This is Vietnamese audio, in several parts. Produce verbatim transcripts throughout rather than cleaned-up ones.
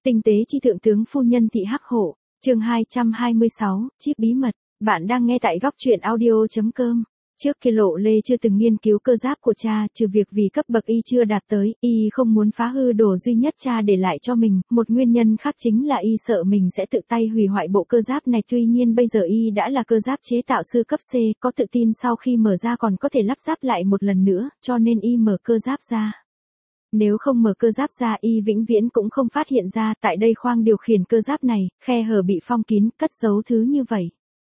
Tinh tế chi thượng tướng phu nhân thị hắc hổ, chương hai trăm hai mươi sáu, chip bí mật, bạn đang nghe tại góc truyện audio.com. Trước kia Lộ Lê chưa từng nghiên cứu cơ giáp của cha, trừ việc vì cấp bậc y chưa đạt tới, y không muốn phá hư đồ duy nhất cha để lại cho mình, một nguyên nhân khác chính là y sợ mình sẽ tự tay hủy hoại bộ cơ giáp này. Tuy nhiên bây giờ y đã là cơ giáp chế tạo sư cấp C, có tự tin sau khi mở ra còn có thể lắp ráp lại một lần nữa, cho nên y mở cơ giáp ra. Nếu không mở cơ giáp ra y vĩnh viễn cũng không phát hiện ra tại đây khoang điều khiển cơ giáp này, khe hở bị phong kín, cất giấu thứ như vậy.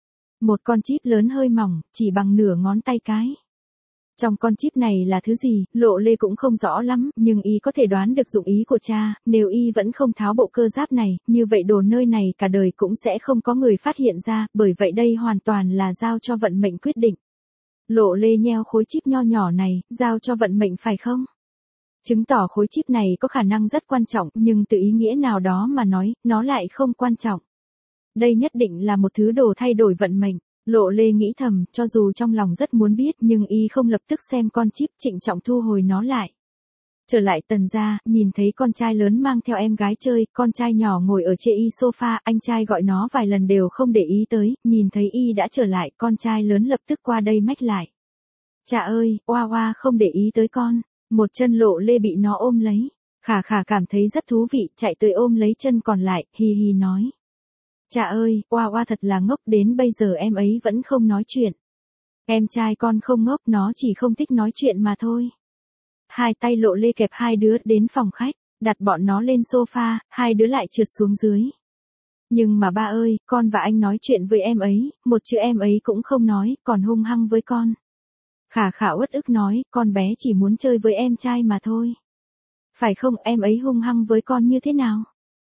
Một con chip lớn hơi mỏng, chỉ bằng nửa ngón tay cái. Trong con chip này là thứ gì, Lộ Lê cũng không rõ lắm, nhưng y có thể đoán được dụng ý của cha, nếu y vẫn không tháo bộ cơ giáp này, như vậy đồ nơi này cả đời cũng sẽ không có người phát hiện ra, bởi vậy đây hoàn toàn là giao cho vận mệnh quyết định. Lộ Lê nheo khối chip nho nhỏ này, giao cho vận mệnh phải không? Chứng tỏ khối chip này có khả năng rất quan trọng, nhưng từ ý nghĩa nào đó mà nói, nó lại không quan trọng. Đây nhất định là một thứ đồ thay đổi vận mệnh. Lộ Lê nghĩ thầm, cho dù trong lòng rất muốn biết nhưng y không lập tức xem con chip, trịnh trọng thu hồi nó lại. Trở lại Tần gia, nhìn thấy con trai lớn mang theo em gái chơi, con trai nhỏ ngồi ở trên y sofa, anh trai gọi nó vài lần đều không để ý tới, nhìn thấy y đã trở lại, con trai lớn lập tức qua đây mách lại. Cha ơi, Oa Oa không để ý tới con. Một chân Lộ Lê bị nó ôm lấy. Khả Khả cảm thấy rất thú vị, chạy tới ôm lấy chân còn lại, hì hì nói. Cha ơi, Oa Oa thật là ngốc, đến bây giờ em ấy vẫn không nói chuyện. Em trai con không ngốc, nó chỉ không thích nói chuyện mà thôi. Hai tay Lộ Lê kẹp hai đứa đến phòng khách, đặt bọn nó lên sofa, hai đứa lại trượt xuống dưới. Nhưng mà ba ơi, con và anh nói chuyện với em ấy, một chữ em ấy cũng không nói, còn hung hăng với con. Khả Khả uất ức nói, con bé chỉ muốn chơi với em trai mà thôi. Phải không, em ấy hung hăng với con như thế nào?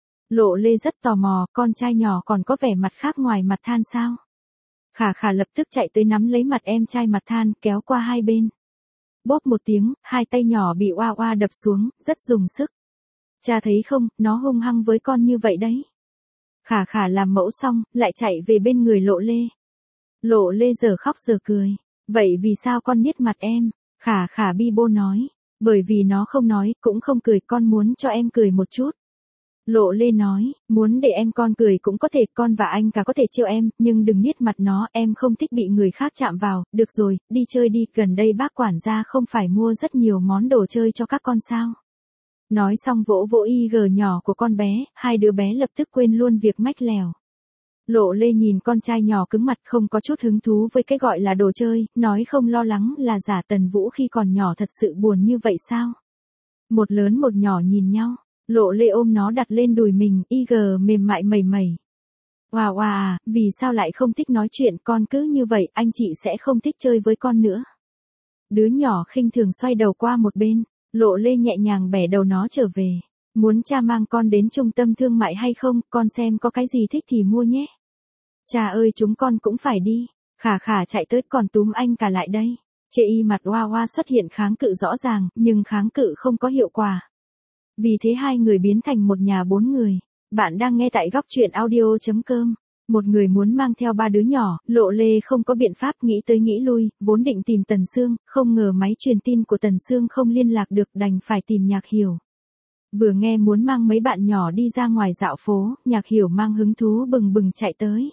Lộ Lê rất tò mò, con trai nhỏ còn có vẻ mặt khác ngoài mặt than sao? Khả Khả lập tức chạy tới nắm lấy mặt em trai mặt than, kéo qua hai bên. Bóp một tiếng, hai tay nhỏ bị Oa Oa đập xuống, rất dùng sức. Cha thấy không, nó hung hăng với con như vậy đấy. Khả Khả làm mẫu xong, lại chạy về bên người Lộ Lê. Lộ Lê giờ khóc giờ cười. Vậy vì sao con niết mặt em? Khả Khả bi bô nói. Bởi vì nó không nói, cũng không cười, con muốn cho em cười một chút. Lộ Lê nói, muốn để em con cười cũng có thể, con và anh cả có thể trêu em, nhưng đừng niết mặt nó, em không thích bị người khác chạm vào. Được rồi, đi chơi đi, gần đây bác quản gia không phải mua rất nhiều món đồ chơi cho các con sao? Nói xong vỗ vỗ y gờ nhỏ của con bé, hai đứa bé lập tức quên luôn việc mách lèo. Lộ Lê nhìn con trai nhỏ cứng mặt, không có chút hứng thú với cái gọi là đồ chơi, nói không lo lắng là giả Tần Vũ khi còn nhỏ thật sự buồn như vậy sao? Một lớn một nhỏ nhìn nhau, Lộ Lê ôm nó đặt lên đùi mình, y gờ mềm mại mẩy mẩy. Oa Oa à, vì sao lại không thích nói chuyện, con cứ như vậy, anh chị sẽ không thích chơi với con nữa. Đứa nhỏ khinh thường xoay đầu qua một bên, Lộ Lê nhẹ nhàng bẻ đầu nó trở về. Muốn cha mang con đến trung tâm thương mại hay không, con xem có cái gì thích thì mua nhé. Cha ơi, chúng con cũng phải đi. Khả Khả chạy tới còn túm anh cả lại đây. Chê y mặt Oa Oa xuất hiện kháng cự rõ ràng, nhưng kháng cự không có hiệu quả. Vì thế hai người biến thành một nhà bốn người. Bạn đang nghe tại góc truyện audio.com. Một người muốn mang theo ba đứa nhỏ, Lộ Lê không có biện pháp, nghĩ tới nghĩ lui, vốn định tìm Tần Sương, không ngờ máy truyền tin của Tần Sương không liên lạc được, đành phải tìm Nhạc Hiểu. Vừa nghe muốn mang mấy bạn nhỏ đi ra ngoài dạo phố, Nhạc Hiểu mang hứng thú bừng bừng chạy tới.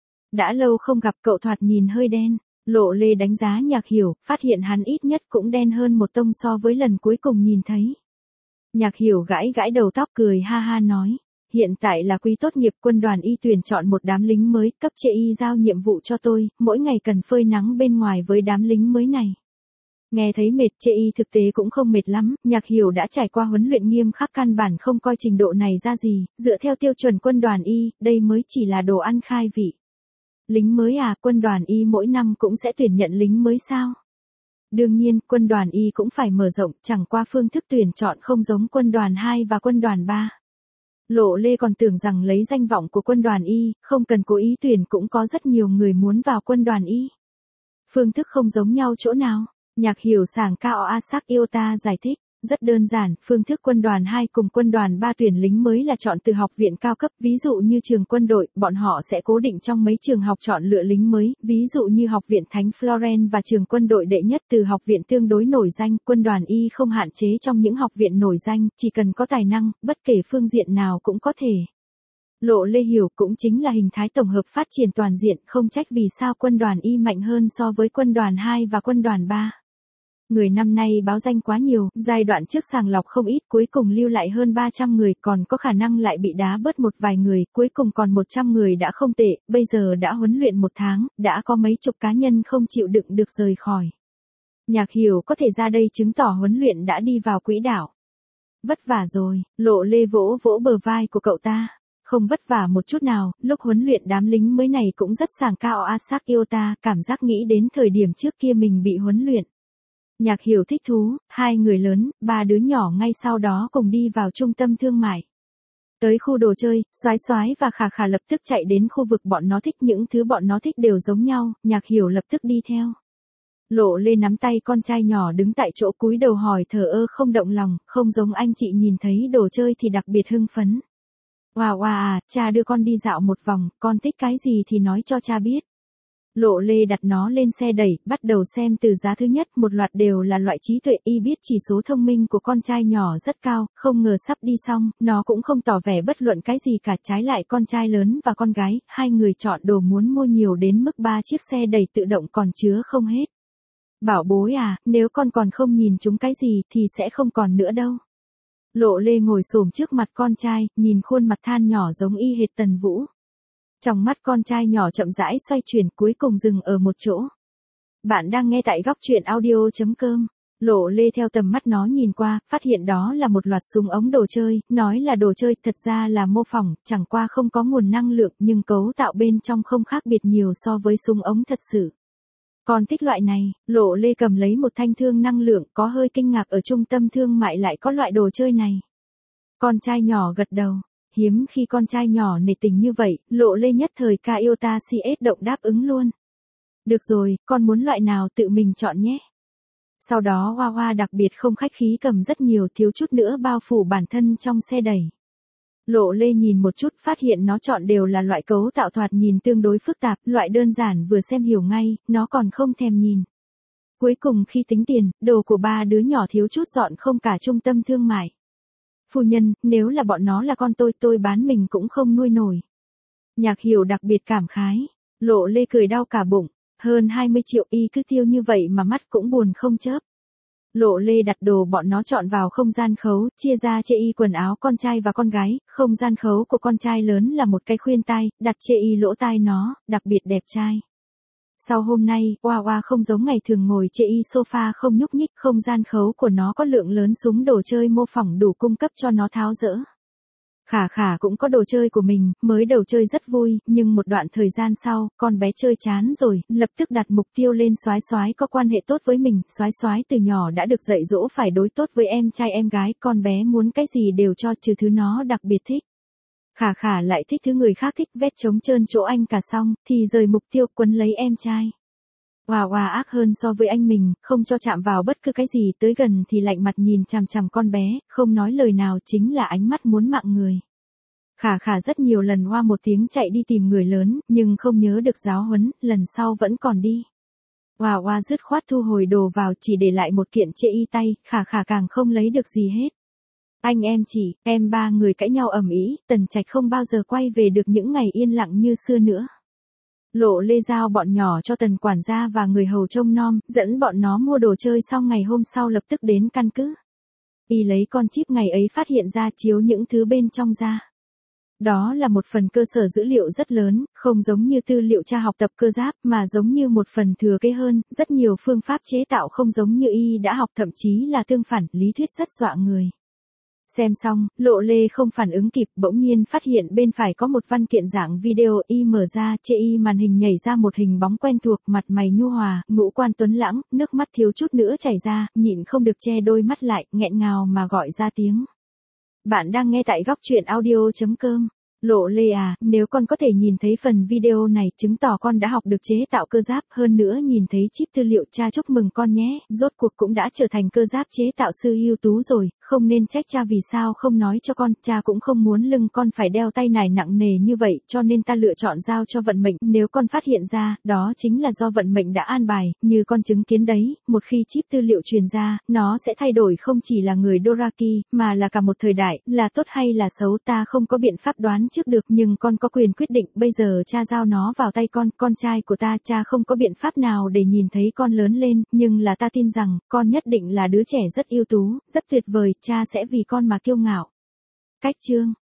Đã lâu không gặp, cậu thoạt nhìn hơi đen. Lộ Lê đánh giá Nhạc Hiểu, phát hiện hắn ít nhất cũng đen hơn một tông so với lần cuối cùng nhìn thấy. Nhạc Hiểu gãi gãi đầu tóc cười ha ha nói. Hiện tại là quý tốt nghiệp, quân đoàn y tuyển chọn một đám lính mới, cấp trên y giao nhiệm vụ cho tôi, mỗi ngày cần phơi nắng bên ngoài với đám lính mới này. Nghe thấy mệt, chê y thực tế cũng không mệt lắm, Nhạc Hiểu đã trải qua huấn luyện nghiêm khắc, căn bản không coi trình độ này ra gì, dựa theo tiêu chuẩn quân đoàn y, đây mới chỉ là đồ ăn khai vị. Lính mới à, quân đoàn y mỗi năm cũng sẽ tuyển nhận lính mới sao? Đương nhiên, quân đoàn y cũng phải mở rộng, chẳng qua phương thức tuyển chọn không giống quân đoàn hai và quân đoàn ba. Lộ Lê còn tưởng rằng lấy danh vọng của quân đoàn y, không cần cố ý tuyển cũng có rất nhiều người muốn vào quân đoàn y. Phương thức không giống nhau chỗ nào? Nhạc Hiểu sảng cao Asak Iota giải thích. Rất đơn giản, phương thức quân đoàn hai cùng quân đoàn ba tuyển lính mới là chọn từ học viện cao cấp, ví dụ như trường quân đội, bọn họ sẽ cố định trong mấy trường học chọn lựa lính mới, ví dụ như học viện Thánh Florence và trường quân đội đệ nhất từ học viện tương đối nổi danh, quân đoàn Y không hạn chế trong những học viện nổi danh, chỉ cần có tài năng, bất kể phương diện nào cũng có thể. Lộ Lê hiểu cũng chính là hình thái tổng hợp phát triển toàn diện, không trách vì sao quân đoàn Y mạnh hơn so với quân đoàn hai và quân đoàn ba. Người năm nay báo danh quá nhiều, giai đoạn trước sàng lọc không ít, cuối cùng lưu lại hơn ba trăm người, còn có khả năng lại bị đá bớt một vài người, cuối cùng còn một trăm người đã không tệ, bây giờ đã huấn luyện một tháng, đã có mấy chục cá nhân không chịu đựng được rời khỏi. Nhạc Hiểu có thể ra đây chứng tỏ huấn luyện đã đi vào quỹ đạo. Vất vả rồi, Lộ Lê vỗ vỗ bờ vai của cậu ta. Không vất vả một chút nào, lúc huấn luyện đám lính mới này cũng rất sảng cao. Asak Iota, cảm giác nghĩ đến thời điểm trước kia mình bị huấn luyện. Nhạc Hiểu thích thú, hai người lớn, ba đứa nhỏ ngay sau đó cùng đi vào trung tâm thương mại. Tới khu đồ chơi, Soái Soái và Khà Khà lập tức chạy đến khu vực bọn nó thích, những thứ bọn nó thích đều giống nhau, Nhạc Hiểu lập tức đi theo. Lộ Lê nắm tay con trai nhỏ đứng tại chỗ cúi đầu hỏi thờ ơ không động lòng, không giống anh chị nhìn thấy đồ chơi thì đặc biệt hưng phấn. Wow wow à, cha đưa con đi dạo một vòng, con thích cái gì thì nói cho cha biết. Lộ Lê đặt nó lên xe đẩy, bắt đầu xem từ giá thứ nhất, một loạt đều là loại trí tuệ, y biết chỉ số thông minh của con trai nhỏ rất cao, không ngờ sắp đi xong, nó cũng không tỏ vẻ bất luận cái gì cả, trái lại con trai lớn và con gái, hai người chọn đồ muốn mua nhiều đến mức ba chiếc xe đẩy tự động còn chứa không hết. Bảo bối à, nếu con còn không nhìn chúng cái gì thì sẽ không còn nữa đâu. Lộ Lê ngồi xổm trước mặt con trai, nhìn khuôn mặt than nhỏ giống y hệt Tần Vũ. Trong mắt con trai nhỏ chậm rãi xoay chuyển cuối cùng dừng ở một chỗ. Bạn đang nghe tại góc truyện audio chấm com. Lộ Lê theo tầm mắt nó nhìn qua, phát hiện đó là một loạt súng ống đồ chơi, nói là đồ chơi thật ra là mô phỏng, chẳng qua không có nguồn năng lượng nhưng cấu tạo bên trong không khác biệt nhiều so với súng ống thật sự. Con thích loại này, Lộ Lê cầm lấy một thanh thương năng lượng, có hơi kinh ngạc ở trung tâm thương mại lại có loại đồ chơi này. Con trai nhỏ gật đầu. Hiếm khi con trai nhỏ nể tình như vậy, Lộ Lê nhất thời ca Iota xê ét động đáp ứng luôn. Được rồi, con muốn loại nào tự mình chọn nhé. Sau đó Hoa Hoa đặc biệt không khách khí cầm rất nhiều, thiếu chút nữa bao phủ bản thân trong xe đẩy. Lộ Lê nhìn một chút phát hiện nó chọn đều là loại cấu tạo thoạt nhìn tương đối phức tạp, loại đơn giản vừa xem hiểu ngay, nó còn không thèm nhìn. Cuối cùng khi tính tiền, đồ của ba đứa nhỏ thiếu chút dọn không cả trung tâm thương mại. Phu nhân, nếu là bọn nó là con tôi, tôi bán mình cũng không nuôi nổi. Nhạc Hiểu đặc biệt cảm khái. Lộ Lê cười đau cả bụng. Hơn hai mươi triệu y cứ tiêu như vậy mà mắt cũng buồn không chớp. Lộ Lê đặt đồ bọn nó chọn vào không gian khấu, chia ra chê y quần áo con trai và con gái. Không gian khấu của con trai lớn là một cái khuyên tai, đặt chê y lỗ tai nó, đặc biệt đẹp trai. Sau hôm nay, Hoa Hoa không giống ngày thường ngồi chê y sofa không nhúc nhích, không gian khấu của nó có lượng lớn súng đồ chơi mô phỏng đủ cung cấp cho nó tháo dỡ. Khả Khả cũng có đồ chơi của mình, mới đầu chơi rất vui, nhưng một đoạn thời gian sau, con bé chơi chán rồi, lập tức đặt mục tiêu lên Soái Soái có quan hệ tốt với mình, Soái Soái từ nhỏ đã được dạy dỗ phải đối tốt với em trai em gái, con bé muốn cái gì đều cho trừ thứ nó đặc biệt thích. Khả Khả lại thích thứ người khác thích, vét trống trơn chỗ anh cả xong, thì rời mục tiêu quấn lấy em trai. Hòa Hòa ác hơn so với anh mình, không cho chạm vào bất cứ cái gì, tới gần thì lạnh mặt nhìn chằm chằm con bé, không nói lời nào, chính là ánh mắt muốn mạng người. Khả Khả rất nhiều lần hoa một tiếng chạy đi tìm người lớn, nhưng không nhớ được giáo huấn, lần sau vẫn còn đi. Hòa Hòa dứt khoát thu hồi đồ vào, chỉ để lại một kiện chê y tay, Khả Khả càng không lấy được gì hết. Anh em chị, em ba người cãi nhau ầm ĩ, Tần Trạch không bao giờ quay về được những ngày yên lặng như xưa nữa. Lộ Lê giao bọn nhỏ cho Tần quản gia và người hầu trông nom, dẫn bọn nó mua đồ chơi xong ngày hôm sau lập tức đến căn cứ. Y lấy con chip ngày ấy phát hiện ra chiếu những thứ bên trong ra. Đó là một phần cơ sở dữ liệu rất lớn, không giống như tư liệu tra học tập cơ giáp mà giống như một phần thừa kế hơn, rất nhiều phương pháp chế tạo không giống như Y đã học, thậm chí là tương phản, lý thuyết rất dọa người. Xem xong, Lộ Lê không phản ứng kịp, bỗng nhiên phát hiện bên phải có một văn kiện dạng video, Y mở ra, chê Y màn hình nhảy ra một hình bóng quen thuộc, mặt mày nhu hòa, ngũ quan tuấn lãng, nước mắt thiếu chút nữa chảy ra, nhịn không được che đôi mắt lại, nghẹn ngào mà gọi ra tiếng. Bạn đang nghe tại góc truyện audio chấm com. Lộ Lê à, nếu con có thể nhìn thấy phần video này, chứng tỏ con đã học được chế tạo cơ giáp, hơn nữa nhìn thấy chip tư liệu, cha chúc mừng con nhé, rốt cuộc cũng đã trở thành cơ giáp chế tạo sư ưu tú rồi, không nên trách cha vì sao không nói cho con, cha cũng không muốn lưng con phải đeo tay nải nặng nề như vậy, cho nên ta lựa chọn giao cho vận mệnh, nếu con phát hiện ra, đó chính là do vận mệnh đã an bài, như con chứng kiến đấy, một khi chip tư liệu truyền ra, nó sẽ thay đổi không chỉ là người Doraki, mà là cả một thời đại, là tốt hay là xấu ta không có biện pháp đoán trước được, nhưng con có quyền quyết định, bây giờ cha giao nó vào tay con, con trai của ta, cha không có biện pháp nào để nhìn thấy con lớn lên, nhưng là ta tin rằng, con nhất định là đứa trẻ rất ưu tú, rất tuyệt vời, cha sẽ vì con mà kiêu ngạo. Cách chương